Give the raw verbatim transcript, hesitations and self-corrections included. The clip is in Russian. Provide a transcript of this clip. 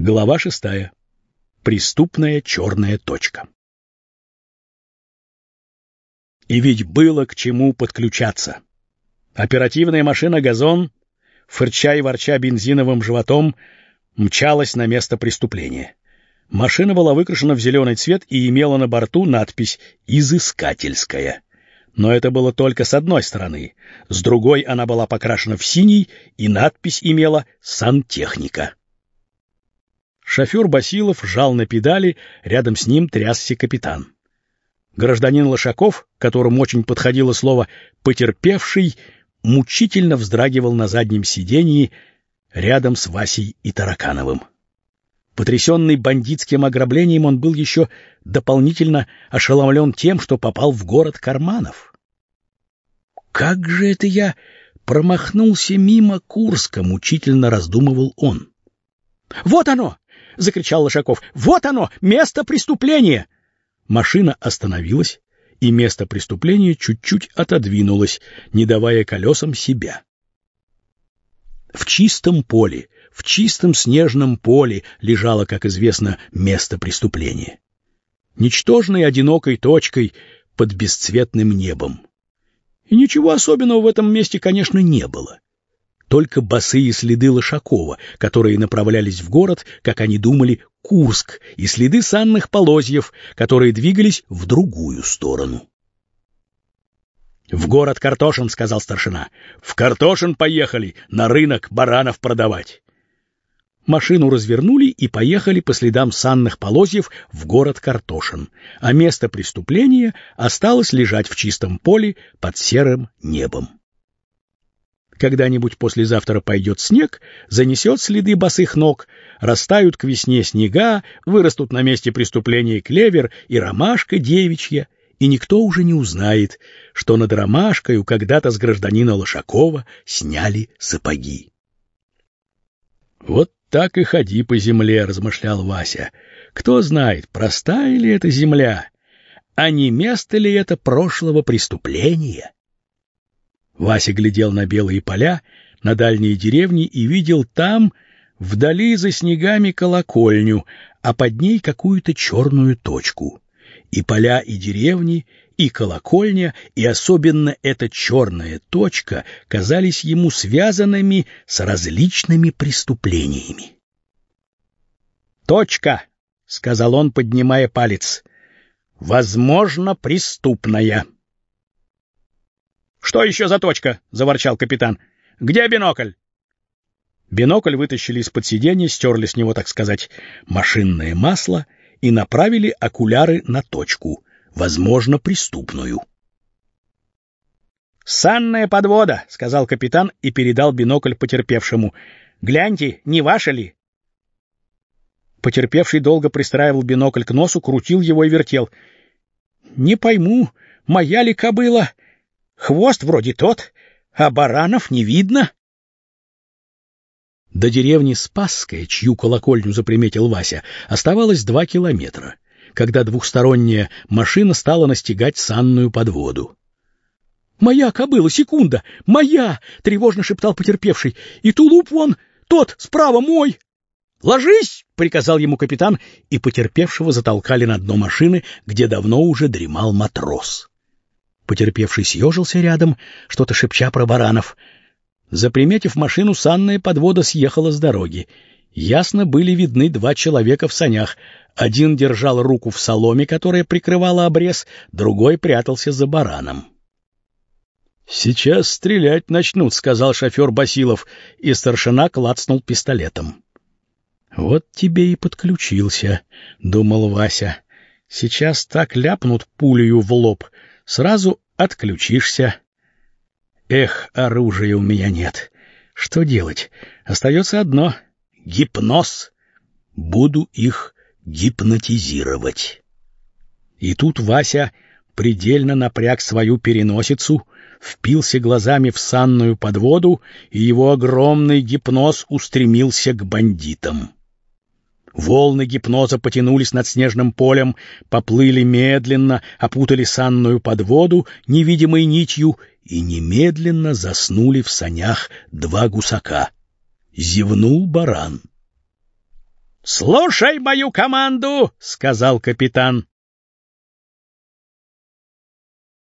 Глава шестая. Преступная черная точка. И ведь было к чему подключаться. Оперативная машина «Газон», фырча и ворча бензиновым животом, мчалась на место преступления. Машина была выкрашена в зеленый цвет и имела на борту надпись «Изыскательская». Но это было только с одной стороны. С другой она была покрашена в синий, и надпись имела «Сантехника». Шофер Басилов жал на педали, рядом с ним трясся капитан. Гражданин Лошаков, которому очень подходило слово «потерпевший», мучительно вздрагивал на заднем сиденье рядом с Васей и Таракановым. Потрясенный бандитским ограблением, он был еще дополнительно ошеломлен тем, что попал в город карманов. «Как же это я промахнулся мимо Курска?» — мучительно раздумывал он. «Вот оно!» — закричал Лошаков. «Вот оно! Место преступления!» Машина остановилась, и место преступления чуть-чуть отодвинулось, не давая колесам себя. В чистом поле, в чистом снежном поле лежало, как известно, место преступления. Ничтожной одинокой точкой под бесцветным небом. И ничего особенного в этом месте, конечно, не было. Только босые следы Лошакова, которые направлялись в город, как они думали, Курск, и следы санных полозьев, которые двигались в другую сторону. «В город Картошин», — сказал старшина. «В Картошин поехали, на рынок баранов продавать». Машину развернули и поехали по следам санных полозьев в город Картошин, а место преступления осталось лежать в чистом поле под серым небом. Когда-нибудь послезавтра пойдет снег, занесет следы босых ног, растают к весне снега, вырастут на месте преступления клевер и ромашка девичья, и никто уже не узнает, что над ромашкою когда-то с гражданина Лошакова сняли сапоги. «Вот так и ходи по земле», — размышлял Вася. «Кто знает, простая ли эта земля, а не место ли это прошлого преступления?» Вася глядел на белые поля, на дальние деревни и видел там, вдали за снегами, колокольню, а под ней какую-то черную точку. И поля, и деревни, и колокольня, и особенно эта черная точка казались ему связанными с различными преступлениями. «Точка», — сказал он, поднимая палец, — «возможно, преступная». «Что еще за точка?» — заворчал капитан. «Где бинокль?» Бинокль вытащили из-под сиденья, стерли с него, так сказать, машинное масло и направили окуляры на точку, возможно, преступную. «Санная подвода», — сказал капитан и передал бинокль потерпевшему. «Гляньте, не ваша ли?» Потерпевший долго пристраивал бинокль к носу, крутил его и вертел. «Не пойму, моя ли кобыла? Хвост вроде тот, а баранов не видно». До деревни Спасская, чью колокольню заприметил Вася, оставалось два километра, когда двухсторонняя машина стала настигать санную подводу. «Моя кобыла, секунда! Моя!» — тревожно шептал потерпевший. «И тулуп вон, тот, справа мой!» «Ложись!» — приказал ему капитан, и потерпевшего затолкали на дно машины, где давно уже дремал матрос. Потерпевший съежился рядом, что-то шепча про баранов. Заприметив машину, санная подвода съехала с дороги. Ясно были видны два человека в санях. Один держал руку в соломе, которая прикрывала обрез, другой прятался за бараном. «Сейчас стрелять начнут», — сказал шофер Басилов, и старшина клацнул пистолетом. «Вот тебе и подключился», — думал Вася. «Сейчас так ляпнут пулею в лоб, сразу отключишься. Эх, оружия у меня нет. Что делать? Остается одно — гипноз. Буду их гипнотизировать». И тут Вася предельно напряг свою переносицу, впился глазами в санную подводу, и его огромный гипноз устремился к бандитам. Волны гипноза потянулись над снежным полем, поплыли медленно, опутали санную подводу невидимой нитью и немедленно заснули в санях два гусака. Зевнул баран. «Слушай мою команду!» — сказал капитан.